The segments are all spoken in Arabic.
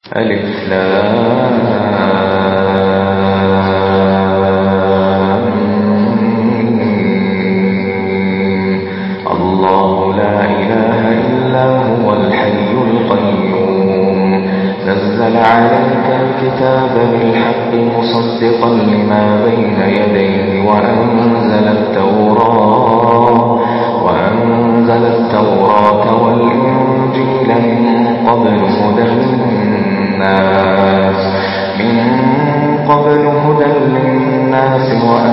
ألف لام الله لا إله إلا هو الحي القيوم نزل عليك الكتاب بالحق مصدقا لما بين يديه وأنزل التوراة والإنجيل من قبل هدى للناس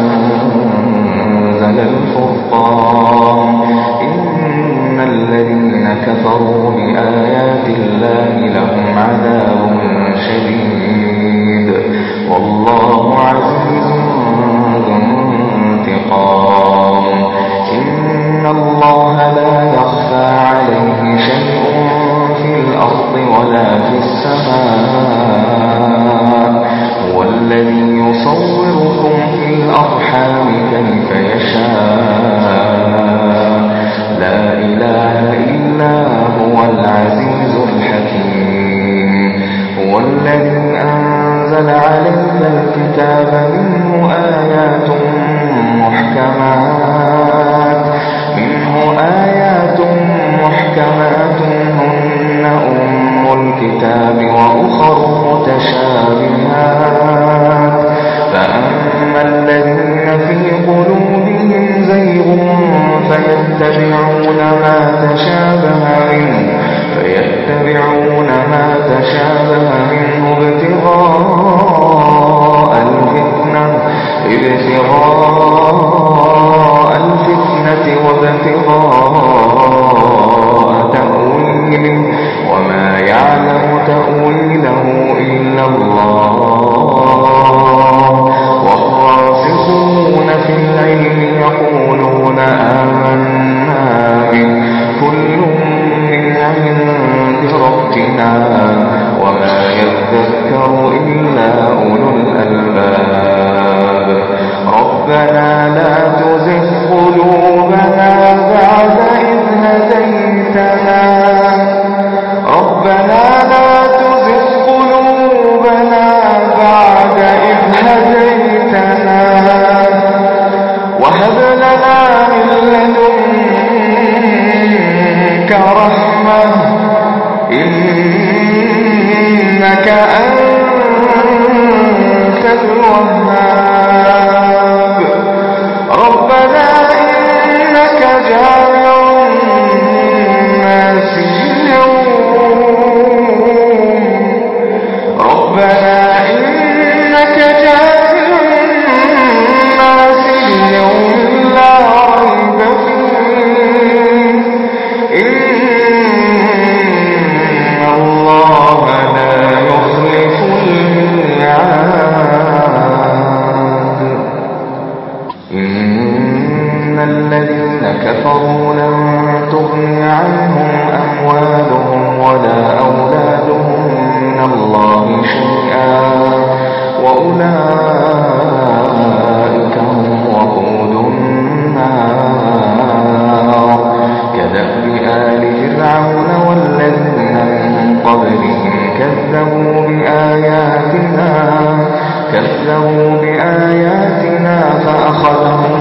وأنزل الفرقان إن الذين كفروا بآيات الله لهم عذاب شديد والله عزيز ذو انتقام إن الله لا يخفى عليه شيء في الأرض ولا في السماء هو الذي يصوركم في الأرحام كيف يشاء لا إله إلا هو العزيز الحكيم هو الذي أنزل عليك الكتاب منه آيات محكمات هن أم الكتاب وأخر متشابهات فأما الذين في قلوبهم زيغ فيتبعون ما تشابه منه ابتغاء الفتنة وابتغاء تأويله وما يعلم تأويله إلا الله والراسخون في العلم يقولون آمنا به كل من عند ربنا وما يذكر إلا أولو الألباب ربنا لا تزغ قلوبنا بعد إذ هديتنا وهب لنا من لدنك رحمة إنك أنت الوهاب ربنا إنك جامع الناس اليوم ربنا إنك جامع الناس اليوم لا ريب فيه إن الله لا يخلف الميعاد إن الذين كفروا لن تغني عنهم أموالهم ولا أولادهم من الله شيئا وأولئك هم وقود النار كدأب آل فرعون والذين من قبلهم كذبوا بآياتنا فأخذهم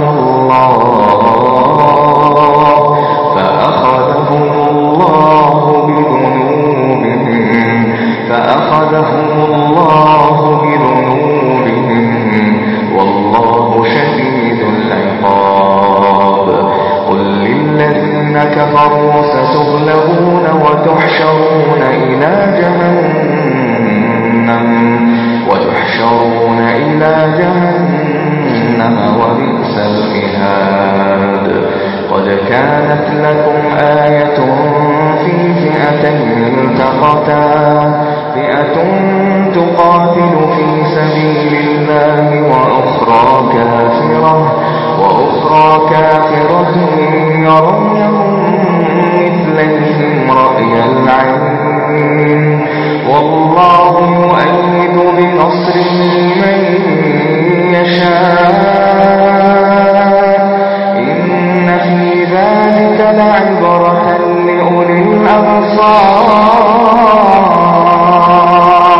الله بذنوبهم والله شديد العقاب قل للذين كفروا ستغلبون وتحشرون إلى جهنم وبئس المهاد قد كانت لكم آية في فئتين التقتا فئة تقاتل في سبيل الله وأخرى كافرة يرونهم مثليهم رأي العين والله يؤيد بنصره من يشاء إن في ذلك لعبرة لأولي الأبصار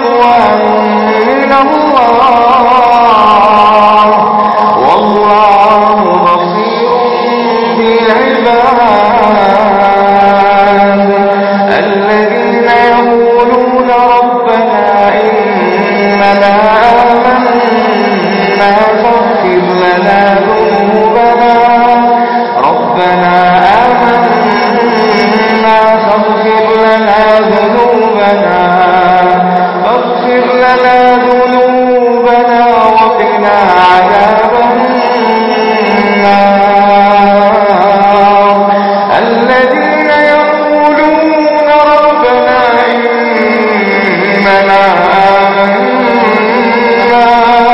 ورضوان من الله والله بصير بالعباد الذين يقولون ربنا إننا آمنا فاغفر لنا ذنوبنا ربنا آمنا فاغفر لنا ذنوبنا وقنا عذاب النار الذين يقولون ربنا إننا آمنا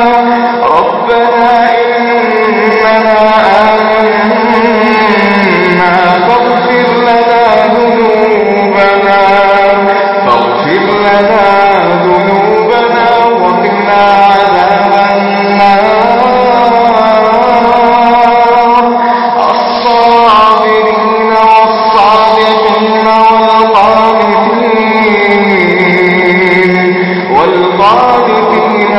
فاغفر لنا ذنوبنا وقنا عذاب النار الصابرين والصادقين والقانتين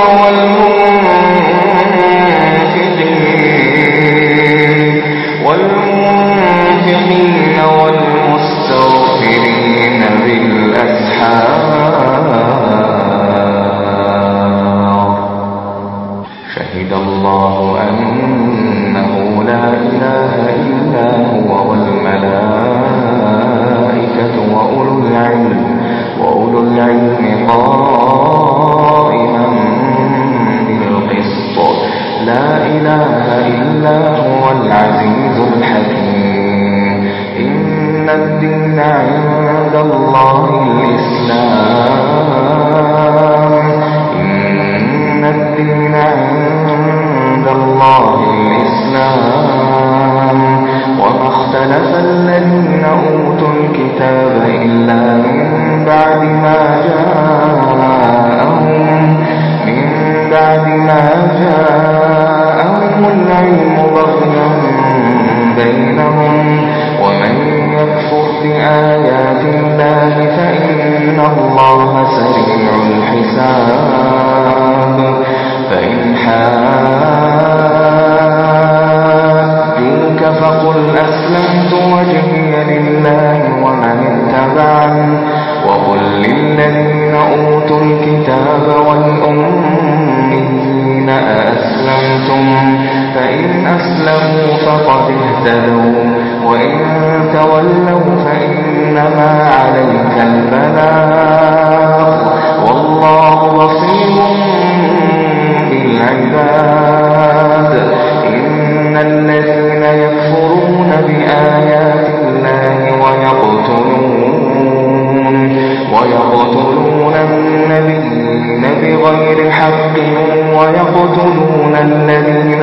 والمنفقين والمستغفرين بالأسحار شهد الله أنه لا إله إلا هو والملائكة وأولو العلم قائما بالقسط لا إله إلا هو العزيز الحكيم إن الدين عند الله الإسلام إن الدين عند الله الإسلام وما اختلف الذين أوتوا الكتاب إلا من بعد ما جاءهم العلم بغيا بينهم ومن يكفر بآيات الله فإن الله سريع الحساب فإن حاجوك فقل أسلمت وجهي لله ومن اتبعني وقل للذين أوتوا الكتاب والأميين أأسلمتم فإن أسلموا فقد اهتدوا وإن تولوا فإنما عليك البلاغ والله بصير بالعباد إن الذين يكفرون بآيات الله ويقتلون النبيين بغير حق ويقتلون الذين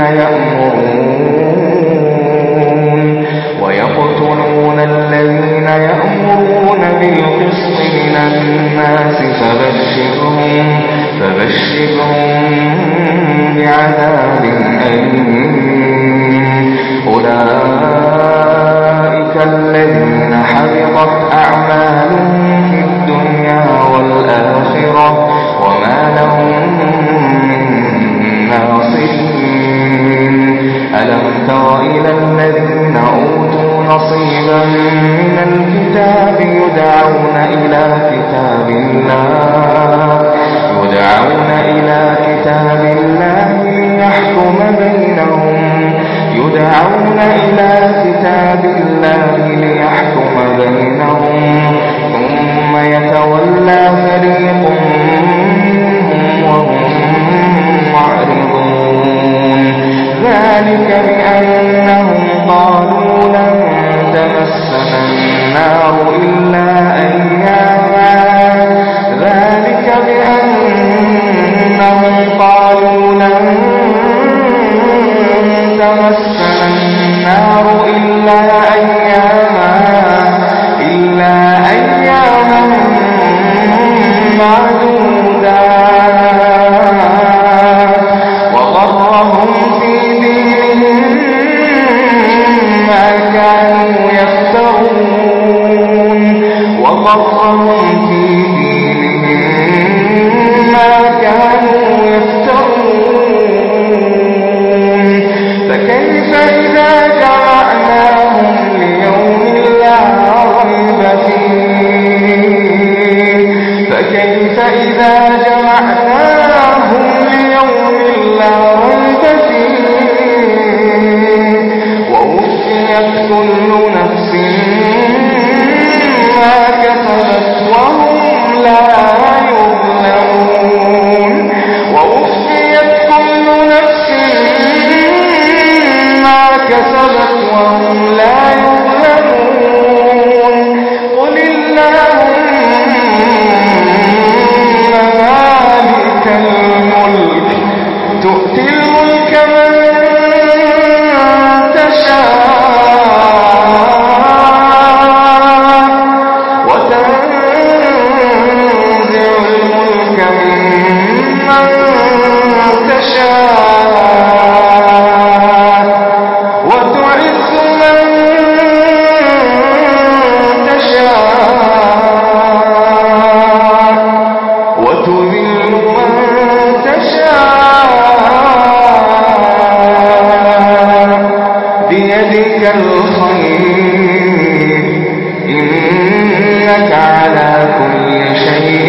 يأمرون بالقسط من الناس فبشرهم بعذاب أليم أولئك الذين حبطت أعمالهم في الدنيا والآخرة وما لهم من ناصرين ألم تر إلى الذين أوتوا نصيبا من الكتاب يدعون إلى كتاب الله ليحكم بينهم ثم يتولى فريق منهم وهم معرضون ذلك بأنهم قالوا لن تمسنا النار إلا أياما تشاء وتعز من تشاء وتذل من تشاء بيدك الخير إنك على كل شيء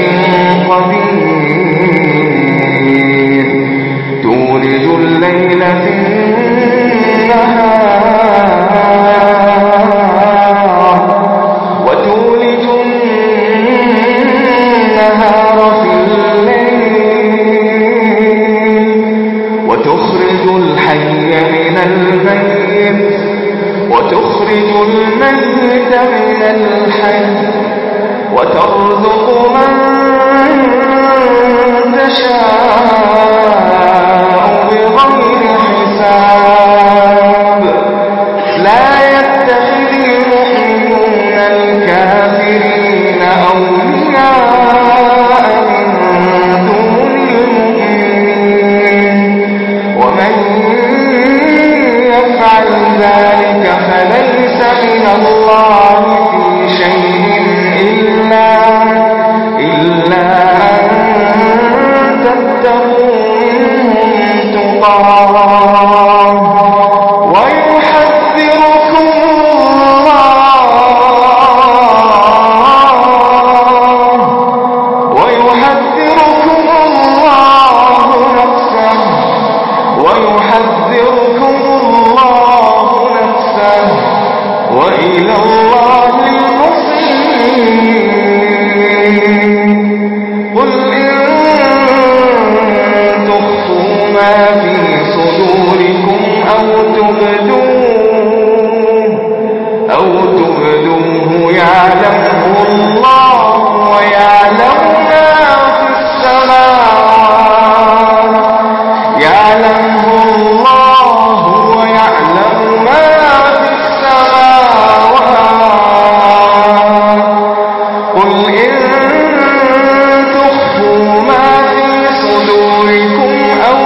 قدير تولج الليل في النهار وتولج النهار في الليل وتخرج الحي من الميت وتخرج الميت من الحي وترزق من تشاء بغير حساب لا يتخذ المؤمنون الكافرين أولياء من دون المؤمنين ومن يفعل ذلك فليس من الله في شيء إلا أن تتقوا منهم تقاه ويحذركم الله نفسه وإلى الله المصير قل إن تخفوا ما في صدوركم أو تبدوه يعلمه الله ويعلم ما في السماوات يعلمه الله ويعلم ما في السماوات قل إن تخفوا ما في صدوركم أو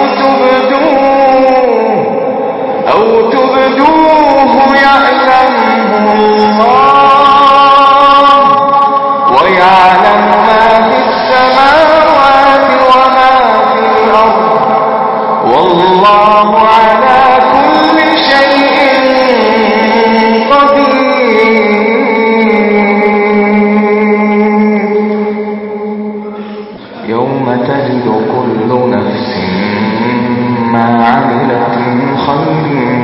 تبدوه يعلمه الله ويعلم ما في السماوات وما في الأرض والله على كل شيء قدير يوم تجد كل نفس ما عملت من خير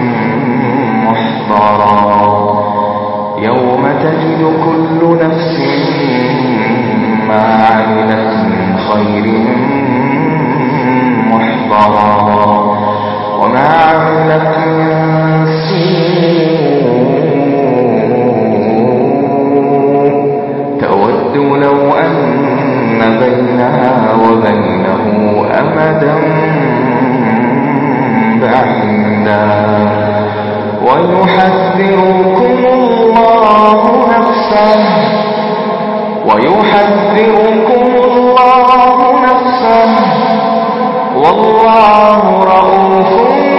محضرا يوم تجد كل نفس ما عملت من خير محضرا وما عملت من سوء تود لو أن بينها وبينه أمدا بعيدا ويحذركم الله نفسه والله رؤوف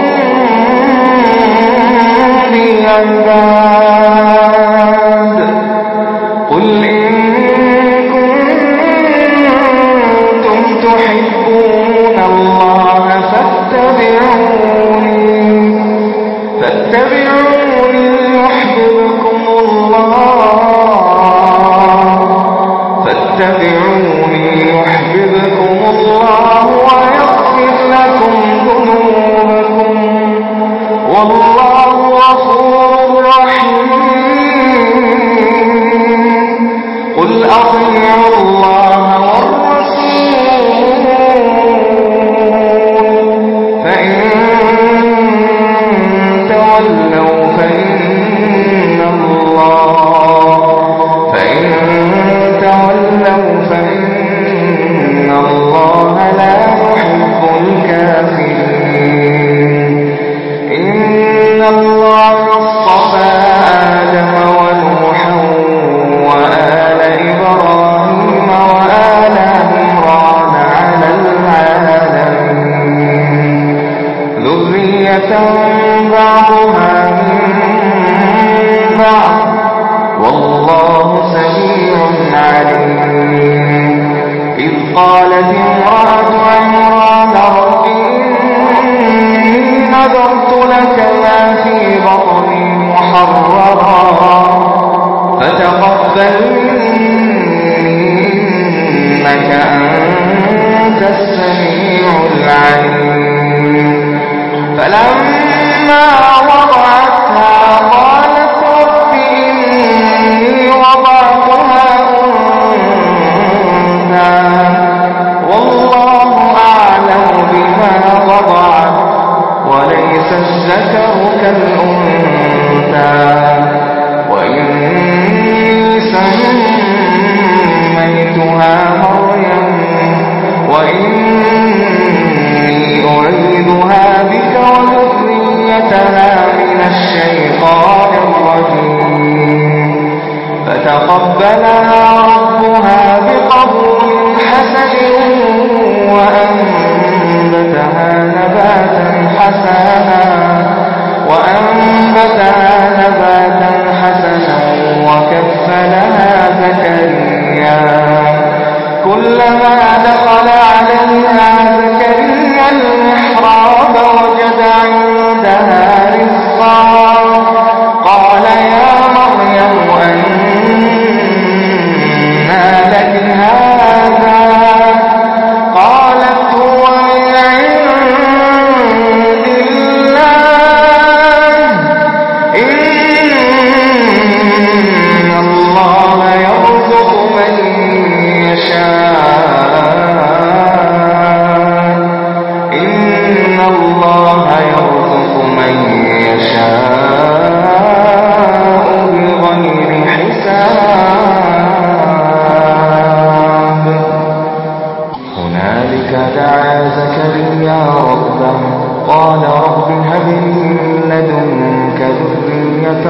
بالعباد قل إن كنتم تحبون الله فاتبعوني يحببكم الله ويغفر لكم ذنوبكم والله غفور رحيم قل أطيعوا الله والرسول فإن تقبل مني إنك أنت السميع العليم. فلما وضعتها قالت رب إني وضعتها أنثى والله أعلم بما وضعت وليس الذكر كالأنثى وإني سميتها مريم وإني أعيذها بك وذريتها من الشيطان الرجيم. فتقبلها ربها بقبول حسن وأنبتها نباتا حسنا وكفلها زكريا. كلما دخل عليها زكريا المحراب وجد عندها رزقا قال يا مريم أنى لك هذا قالت هو من عند الله إن الله يرزق من يشاء بغير حساب. هنالك دعا زكريا ربه قال رب هب لي من لدنك ذرية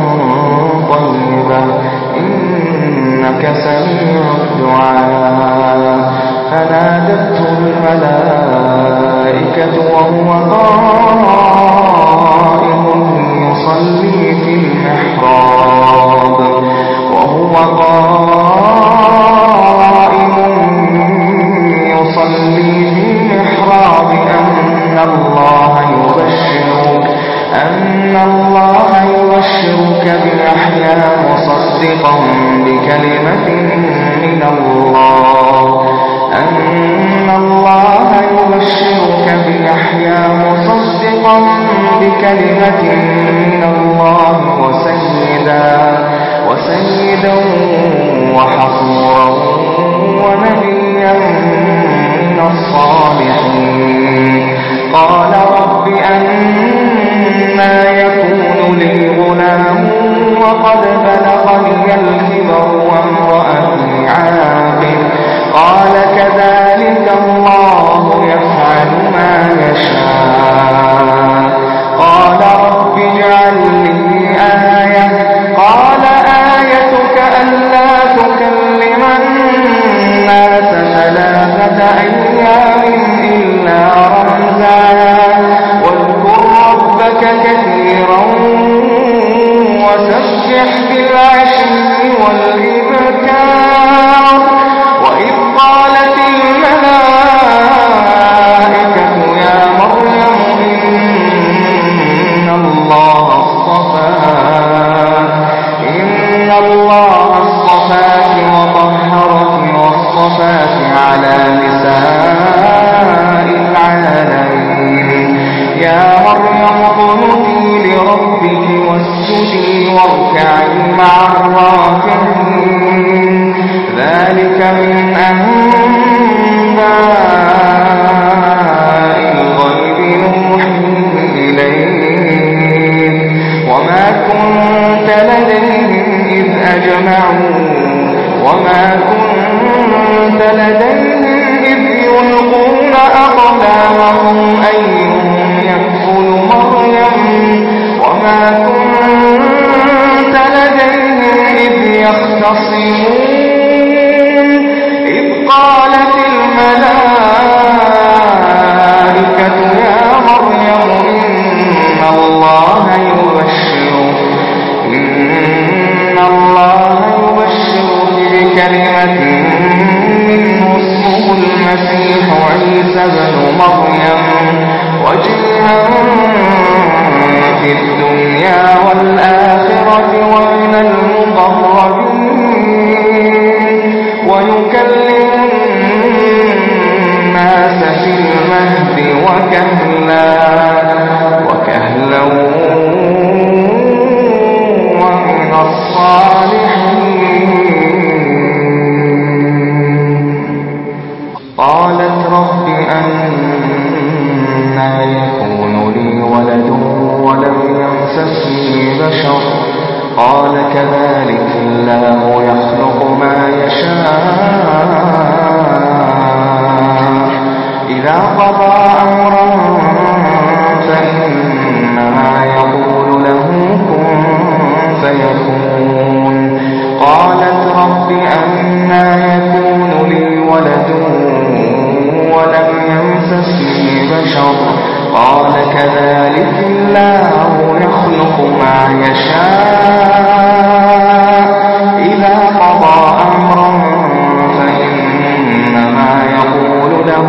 طيبة إنك سميع الدعاء. فنادته الملائكة وهو قائم يصلي في المحراب أن الله يبشرك بيحيى مصدقا بكلمة من الله أن الله يبشرك بيحيى مصدقا بكلمة من الله وسيدا وحصورا ونبيا من الصالحين. قال رب أنى يكون لي غلام وقد بلغني الكبر وامرأتي عاقر قال كذلك الله يفعل ما يشاء. قال رب اجعل لي آية قال آيتك ألا تكلم الناس 3 أيام إلا رمزا واذكر ربك كثيرا وسبح بالعشي والإبكار. وإذ قالت الملائكة يا مريم إن الله اصطفاك وطهرك واصطفاك على نساء العالمين. يا مريم اقنتي لربك واسجدي واركعي مع الراكعين. ذلك من أنباء الغيب نوحيه إليك وما كنت لديهم إذ يلقون أقلامهم أيهم يكفل مريم وما كنت لديهم إذ يختصمون. إذ قالت الملائكة يا مريم إن الله يبشرك بكلمة منه اسمه المسيح عيسى ابن مريم وجيها في الدنيا والآخرة ومن المقربين. وكهلا ومن الصالحين. قالت رب أنى يكون لي ولد ولم يمسسني بشر قال كذلك الله يخلق ما يشاء إذا قضى أمرا فإنما يقول له كن فيكون. قالت رب أنى يكون لي ولد ولم يمسسني بشر قال كذلك الله يخلق ما يشاء إذا قضى أمرا فإنما يقول له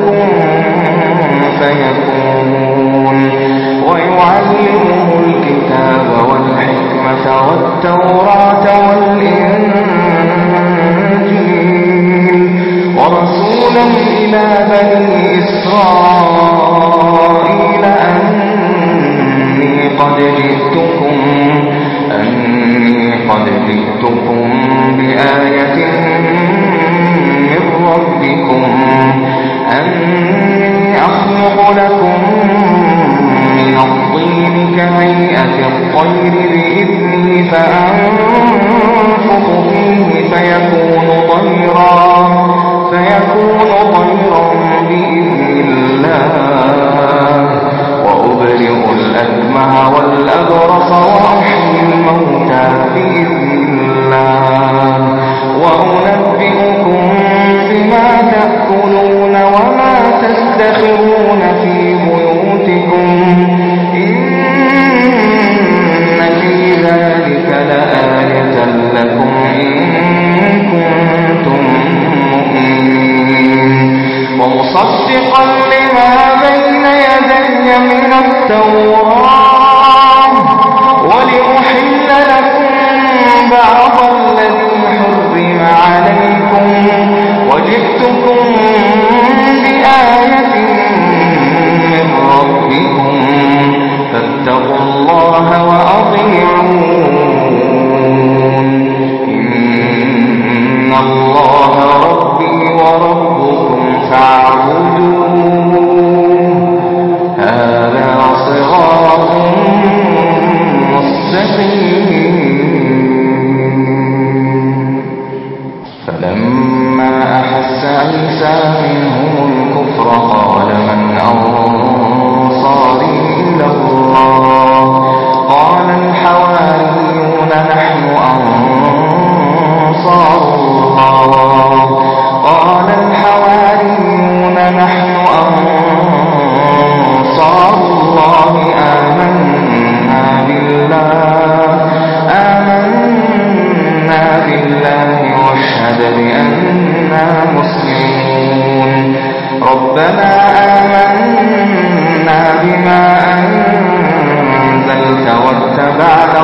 فيكون. ويعلمه الكتاب والحكمة والتوراة والإنجيل ورسولا إلى بني إسرائيل أني قد جئتكم بآية من ربكم أني أخلق لكم من الطين كهيئة الطير بإذني فأنفخ فيه فيكون طيرا بإذن الله وأبرئ الأكمه والأبرص وأحيي الموتى بإذن الله وأنبئكم بما تأكلون وما تدخرون في بيوتكم إن في ذلك لآية لكم إن كنتم مؤمنين. ومصدقا لما بين يدي من التوراة ولأحل لكم بعض الذي حرم عليكم وجئتكم بآية من ربكم فاتقوا الله وأطيعون إن الله ربي وربكم فاعبدوه هذا صراط مستقيم. فلما أحس عيسى منهم الكفر قال من أنصاري إلى الله قال الحواريون نحن أنصار الله قال الحواريون نحن أنصار الله آمنا بالله واشهد بأننا مسلمون. ربنا آمنا بما أنزلت واتبعنا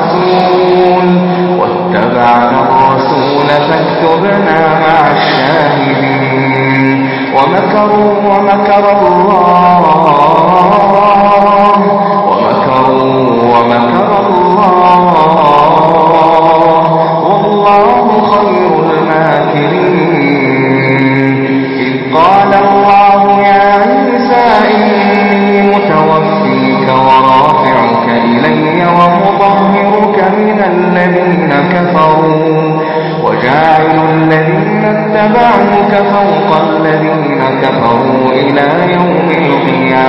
الرسول فاكتبنا مع الشاهدين. ومكروا ومكر الله والله خير الماكرين. إذ قال الله يا عيسى إني متوفيك ورافعك إلي ومطهرك من الذين كفروا وجاعل الذين اتبعوك فوق الذين كفروا إلى يوم القيامة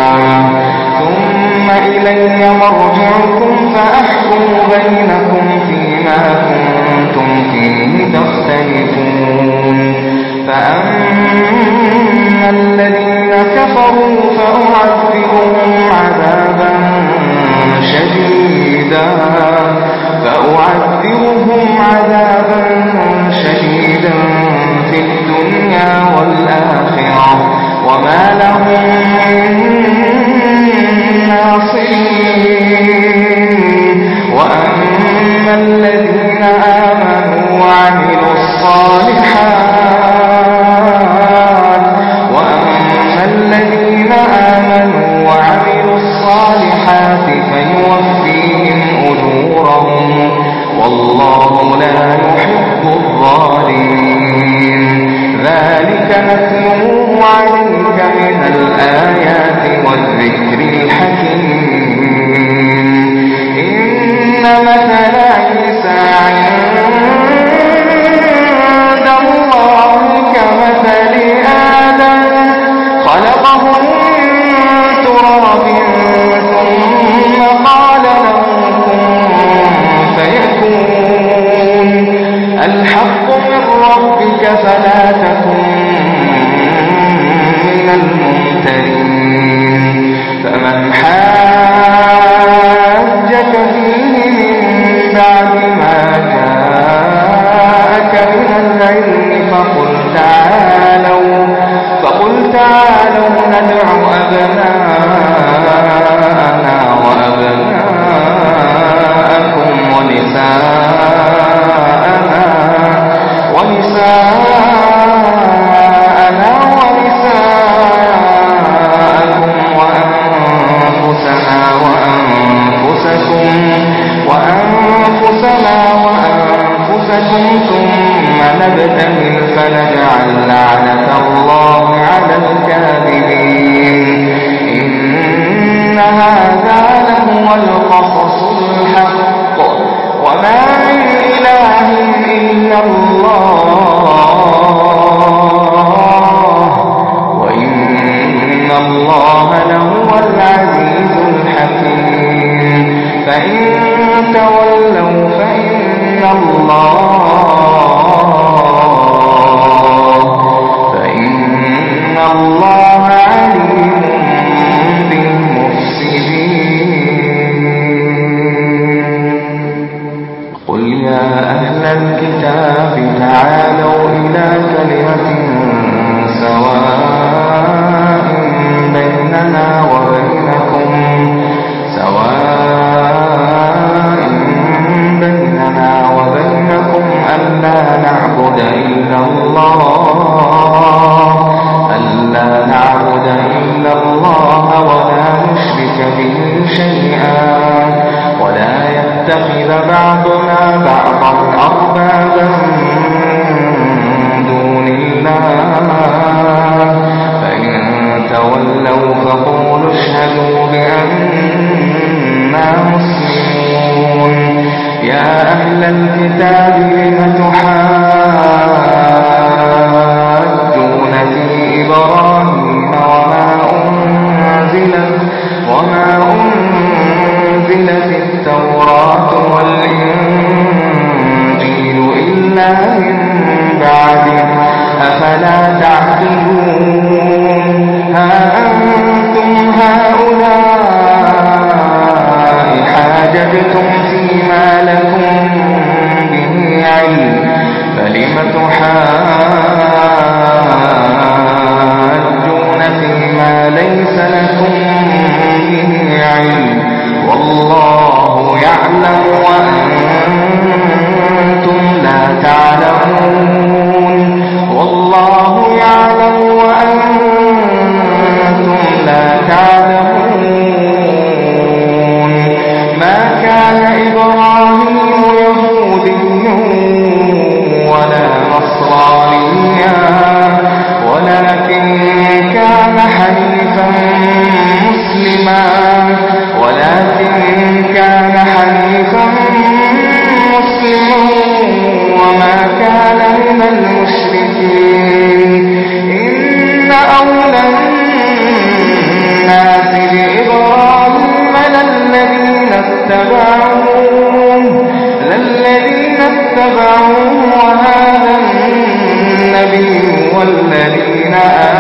خلقه من تراب ثم قال له كن فيكون الحق من ربك فلا تكن من الممترين فمن حاجك فيه من بعد ما جاءك من العلم فقل تعالوا ندع أبناءنا وأبناءكم ونساءنا ونساءكم وأنفسنا وأنفسكم ثم نبتهل فنجعل لعنة الله على الكاذبين إن هذا لهو القصص الحق وما من إله إلا الله وإن الله لهو العزيز الحكيم فإن تولوا فإن الله عليم بالمفسدين قل يا أهل الكتاب تعالوا إلى كلمة سواء بيننا وبينكم ألا نعبد إلا الله ولا نشرك به شيئا ولا يتخذ بعضنا بعضا أربابا من دون الله فإن تولوا فقولوا اشهدوا بأننا مسلمون يا أهل الكتاب لم تحاجون في إبراهيم وما أنزلت التوراة والإنجيل إلا من بعده أفلا تعقلون ها أنتم هؤلاء حاججتم فيما لكم به علم فلم تحاجون فيما ليس لكم به علم والله يعلم وأنتم لا تعلمون والله يعلم وأنتم لا تعلمون ما كان إبراهيم يهوديا ولا نصرانيا ولكن كان حنيفا مسلما وما كان من المشركين إن أولى الناس بإبراهيم للذين اتبعوه وهذا النبي والذين